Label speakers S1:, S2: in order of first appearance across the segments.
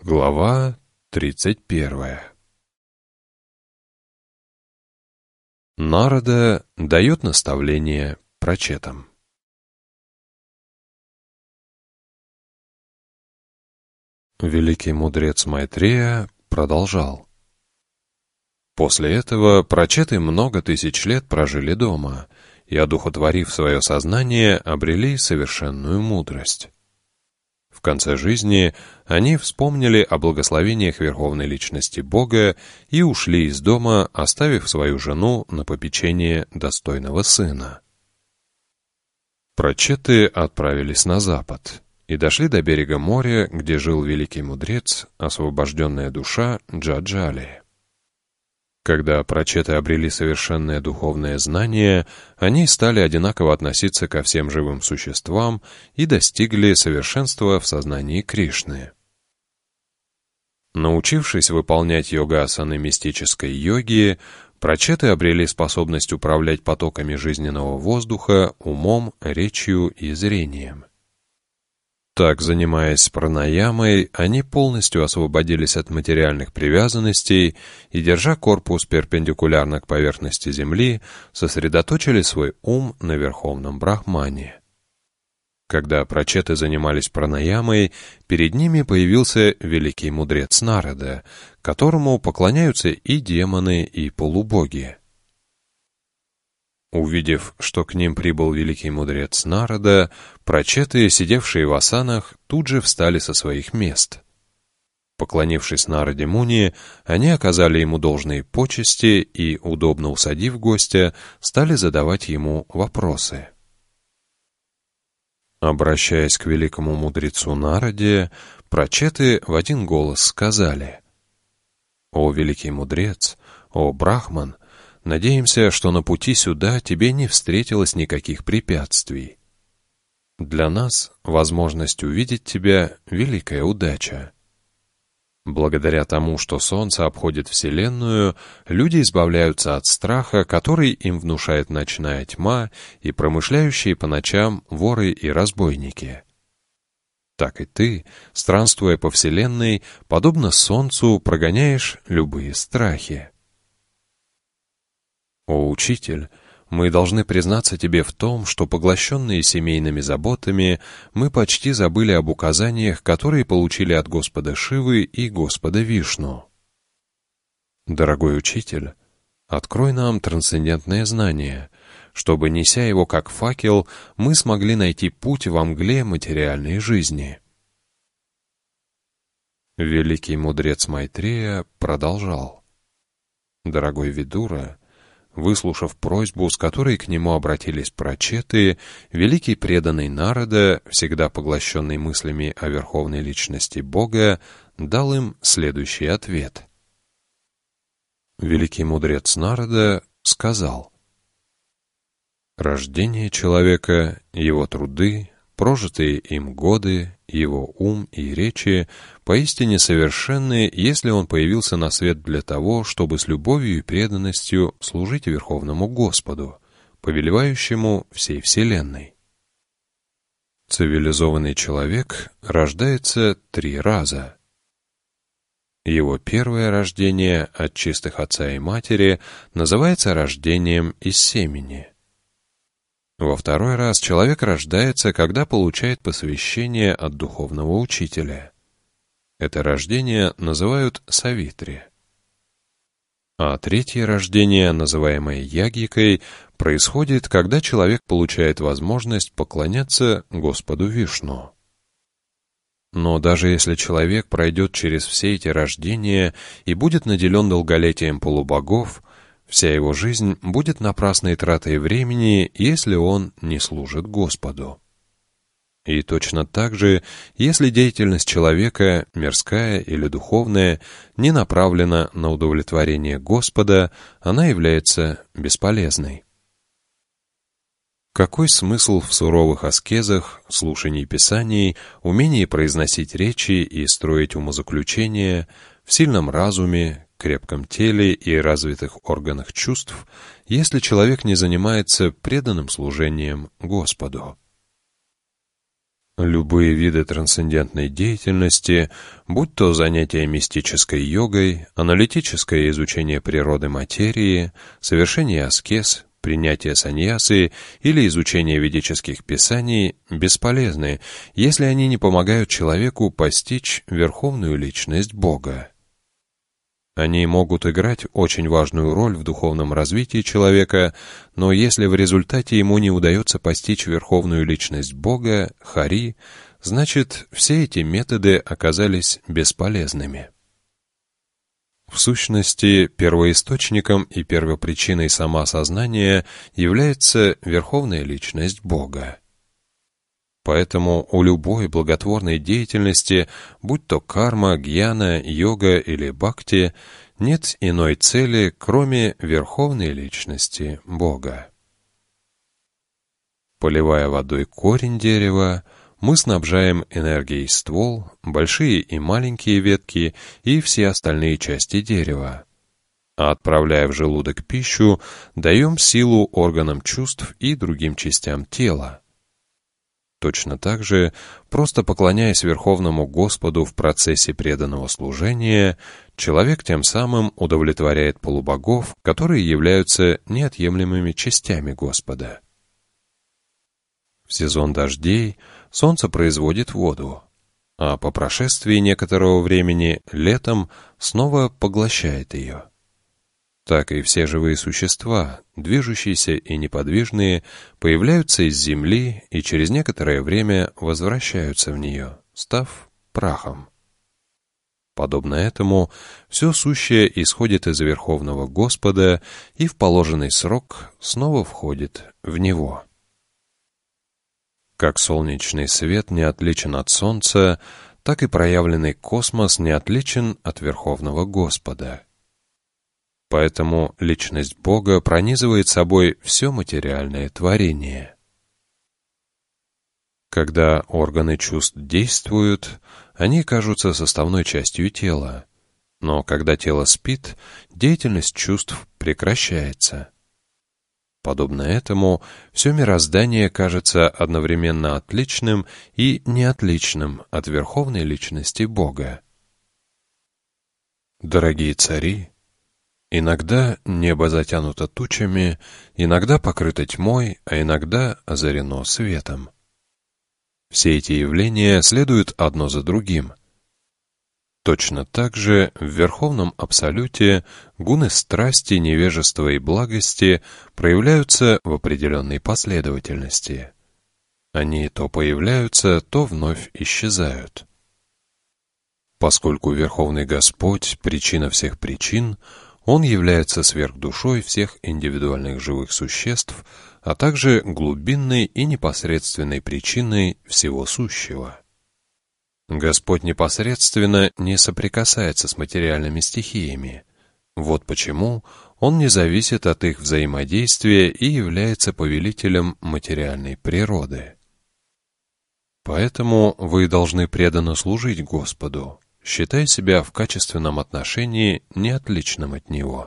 S1: Глава 31. Нарада дает наставление прачетам. Великий мудрец Майтрея продолжал. После этого прачеты много тысяч лет прожили дома и, одухотворив свое сознание, обрели совершенную мудрость. В конце жизни они вспомнили о благословениях Верховной Личности Бога и ушли из дома, оставив свою жену на попечение достойного сына. Прачеты отправились на запад и дошли до берега моря, где жил великий мудрец, освобожденная душа Джаджали. Когда прачеты обрели совершенное духовное знание, они стали одинаково относиться ко всем живым существам и достигли совершенства в сознании Кришны. Научившись выполнять йога-асаны мистической йоги, прачеты обрели способность управлять потоками жизненного воздуха умом, речью и зрением. Так, занимаясь пранаямой, они полностью освободились от материальных привязанностей и, держа корпус перпендикулярно к поверхности Земли, сосредоточили свой ум на Верховном Брахмане. Когда прачеты занимались пранаямой, перед ними появился великий мудрец Нарада, которому поклоняются и демоны, и полубоги. Увидев, что к ним прибыл великий мудрец Нарада, прачеты, сидевшие в асанах, тут же встали со своих мест. Поклонившись Нараде Муни, они оказали ему должные почести и, удобно усадив гостя, стали задавать ему вопросы. Обращаясь к великому мудрецу Нараде, прачеты в один голос сказали: «О великий мудрец, о Брахман, надеемся, что на пути сюда тебе не встретилось никаких препятствий. Для нас возможность увидеть тебя — великая удача. Благодаря тому, что Солнце обходит Вселенную, люди избавляются от страха, который им внушает ночная тьма и промышляющие по ночам воры и разбойники. Так и ты, странствуя по Вселенной, подобно Солнцу, прогоняешь любые страхи. О, Учитель, мы должны признаться тебе в том, что, поглощенные семейными заботами, мы почти забыли об указаниях, которые получили от Господа Шивы и Господа Вишну. Дорогой Учитель, открой нам трансцендентное знание, чтобы, неся его как факел, мы смогли найти путь во мгле материальной жизни». Великий мудрец Майтрея продолжал. «Дорогой Видура, выслушав просьбу, с которой к нему обратились прачеты, великий преданный Нарада, всегда поглощенный мыслями о Верховной Личности Бога, дал им следующий ответ. Великий мудрец Нарада сказал: «Рождение человека, его труды, прожитые им годы, его ум и речи поистине совершенны, если он появился на свет для того, чтобы с любовью и преданностью служить Верховному Господу, повелевающему всей Вселенной. Цивилизованный человек рождается 3 раза. Его первое рождение от чистых отца и матери называется рождением из семени. Во второй раз человек рождается, когда получает посвящение от духовного учителя. Это рождение называют Савитри. А третье рождение, называемое Ягьикой, происходит, когда человек получает возможность поклоняться Господу Вишну. Но даже если человек пройдет через все эти рождения и будет наделен долголетием полубогов, вся его жизнь будет напрасной тратой времени, если он не служит Господу. И точно так же, если деятельность человека, мирская или духовная, не направлена на удовлетворение Господа, она является бесполезной. Какой смысл в суровых аскезах, слушании писаний, умении произносить речи и строить умозаключения, в сильном разуме, крепком теле и развитых органах чувств, если человек не занимается преданным служением Господу? Любые виды трансцендентной деятельности, будь то занятия мистической йогой, аналитическое изучение природы материи, совершение аскез, принятие саньясы или изучение ведических писаний, бесполезны, если они не помогают человеку постичь верховную личность Бога. Они могут играть очень важную роль в духовном развитии человека, но если в результате ему не удается постичь верховную личность Бога, Хари, значит, все эти методы оказались бесполезными. В сущности, первоисточником и первопричиной самосознания является верховная личность Бога. Поэтому у любой благотворной деятельности, будь то карма, гьяна, йога или бхакти, нет иной цели, кроме верховной личности Бога. Поливая водой корень дерева, мы снабжаем энергией ствол, большие и маленькие ветки и все остальные части дерева. А отправляя в желудок пищу, даем силу органам чувств и другим частям тела. Точно так же, просто поклоняясь Верховному Господу в процессе преданного служения, человек тем самым удовлетворяет полубогов, которые являются неотъемлемыми частями Господа. В сезон дождей солнце производит воду, а по прошествии некоторого времени, летом, снова поглощает ее. Так и все живые существа, движущиеся и неподвижные, появляются из земли и через некоторое время возвращаются в нее, став прахом. Подобно этому, все сущее исходит из Верховного Господа и в положенный срок снова входит в Него. Как солнечный свет не отличен от Солнца, так и проявленный космос не отличен от Верховного Господа. Поэтому личность Бога пронизывает собой все материальное творение. Когда органы чувств действуют, они кажутся составной частью тела, но когда тело спит, деятельность чувств прекращается. Подобно этому, все мироздание кажется одновременно отличным и неотличным от верховной личности Бога. Дорогие цари, иногда небо затянуто тучами, иногда покрыто тьмой, а иногда озарено светом. Все эти явления следуют одно за другим. Точно так же в Верховном Абсолюте гуны страсти, невежества и благости проявляются в определенной последовательности. Они то появляются, то вновь исчезают. Поскольку Верховный Господь – причина всех причин, Он является сверхдушой всех индивидуальных живых существ, а также глубинной и непосредственной причиной всего сущего. Господь непосредственно не соприкасается с материальными стихиями. Вот почему Он не зависит от их взаимодействия и является повелителем материальной природы. Поэтому вы должны преданно служить Господу, считая себя в качественном отношении неотличным от Него.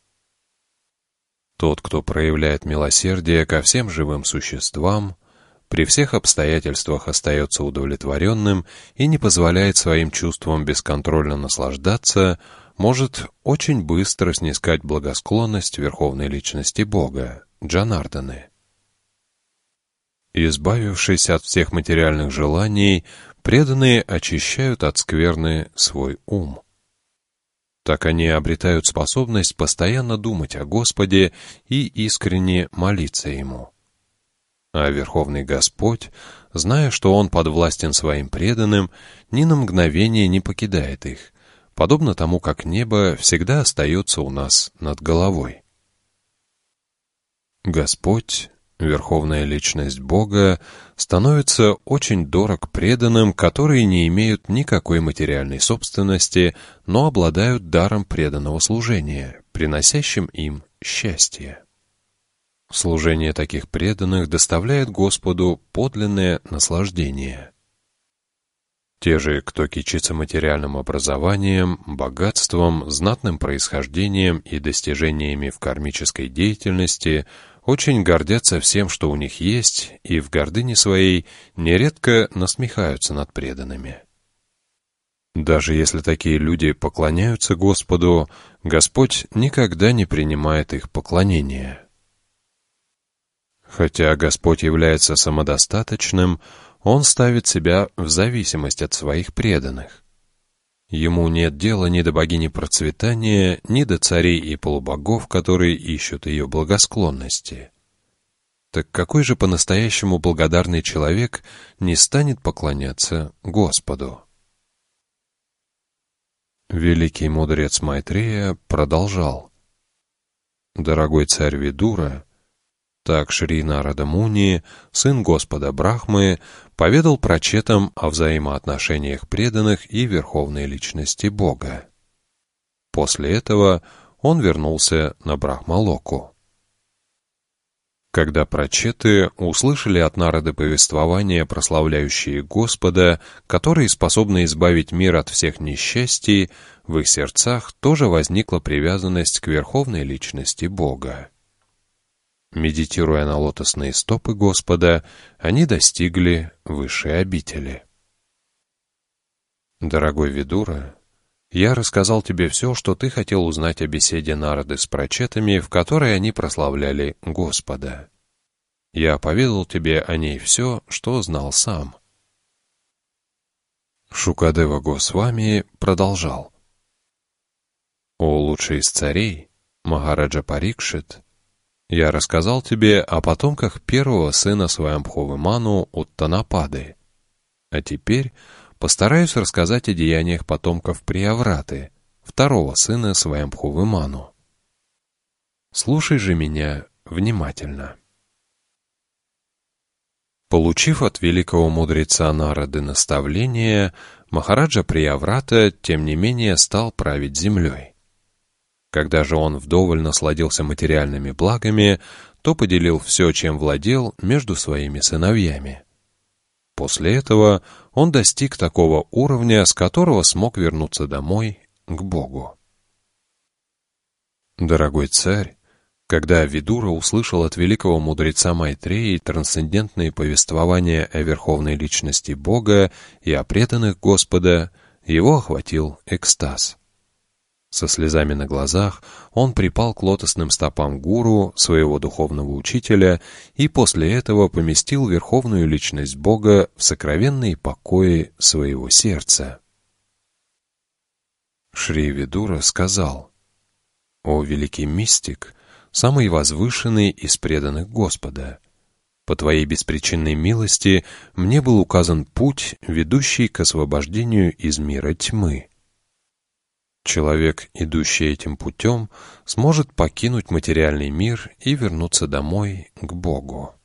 S1: Тот, кто проявляет милосердие ко всем живым существам, при всех обстоятельствах остается удовлетворенным и не позволяет своим чувствам бесконтрольно наслаждаться, может очень быстро снискать благосклонность Верховной Личности Бога, Джанарданы. Избавившись от всех материальных желаний, преданные очищают от скверны свой ум. Так они обретают способность постоянно думать о Господе и искренне молиться Ему. А Верховный Господь, зная, что Он подвластен своим преданным, ни на мгновение не покидает их, подобно тому, как небо всегда остается у нас над головой. Господь, Верховная Личность Бога, становится очень дорог преданным, которые не имеют никакой материальной собственности, но обладают даром преданного служения, приносящим им счастье. Служение таких преданных доставляет Господу подлинное наслаждение. Те же, кто кичится материальным образованием, богатством, знатным происхождением и достижениями в кармической деятельности, очень гордятся всем, что у них есть, и в гордыне своей нередко насмехаются над преданными. Даже если такие люди поклоняются Господу, Господь никогда не принимает их поклонения. Хотя Господь является самодостаточным, Он ставит себя в зависимость от своих преданных. Ему нет дела ни до богини процветания, ни до царей и полубогов, которые ищут ее благосклонности. Так какой же по-настоящему благодарный человек не станет поклоняться Господу? Великий мудрец Майтрея продолжал: «Дорогой царь Видура, так Шри Нарада Муни, сын Господа Брахмы, поведал прачетам о взаимоотношениях преданных и верховной личности Бога. После этого он вернулся на Брахмалоку. Когда прачеты услышали от Нарады повествования, прославляющие Господа, которые способны избавить мир от всех несчастий, в их сердцах тоже возникла привязанность к верховной личности Бога. Медитируя на лотосные стопы Господа, они достигли высшей обители. Дорогой Видура, я рассказал тебе все, что ты хотел узнать о беседе Нарады с прачетами, в которой они прославляли Господа. Я поведал тебе о ней все, что знал сам». Шукадева Госвами продолжал: «О лучший из царей, Махараджа Парикшит, я рассказал тебе о потомках первого сына Сваямбхувы Ману Уттанапады, а теперь постараюсь рассказать о деяниях потомков Приявраты, второго сына Сваямбхувы Ману. Слушай же меня внимательно». Получив от великого мудреца Нарады наставление, Махараджа Прияврата, тем не менее, стал править землей. Когда же он вдоволь насладился материальными благами, то поделил все, чем владел, между своими сыновьями. После этого он достиг такого уровня, с которого смог вернуться домой к Богу. Дорогой царь, когда Видура услышал от великого мудреца Майтреи трансцендентные повествования о верховной личности Бога и о преданных Господа, его охватил экстаз. Со слезами на глазах он припал к лотосным стопам гуру, своего духовного учителя, и после этого поместил верховную личность Бога в сокровенные покои своего сердца. Шри Видура сказал: «О великий мистик, самый возвышенный из преданных Господа, по Твоей беспричинной милости мне был указан путь, ведущий к освобождению из мира тьмы. Человек, идущий этим путем, сможет покинуть материальный мир и вернуться домой к Богу».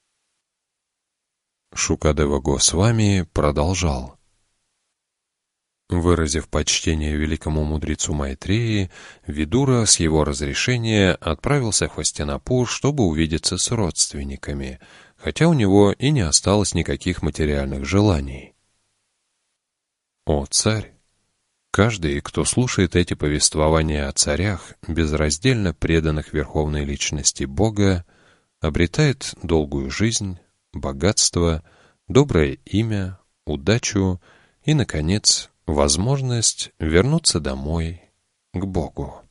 S1: Шукадева Госвами продолжал: Выразив почтение великому мудрецу Майтреи, Видура с его разрешения отправился в Хастинапур, чтобы увидеться с родственниками, хотя у него и не осталось никаких материальных желаний. О царь! Каждый, кто слушает эти повествования о царях, безраздельно преданных верховной личности Бога, обретает долгую жизнь, богатство, доброе имя, удачу и, наконец, возможность вернуться домой к Богу.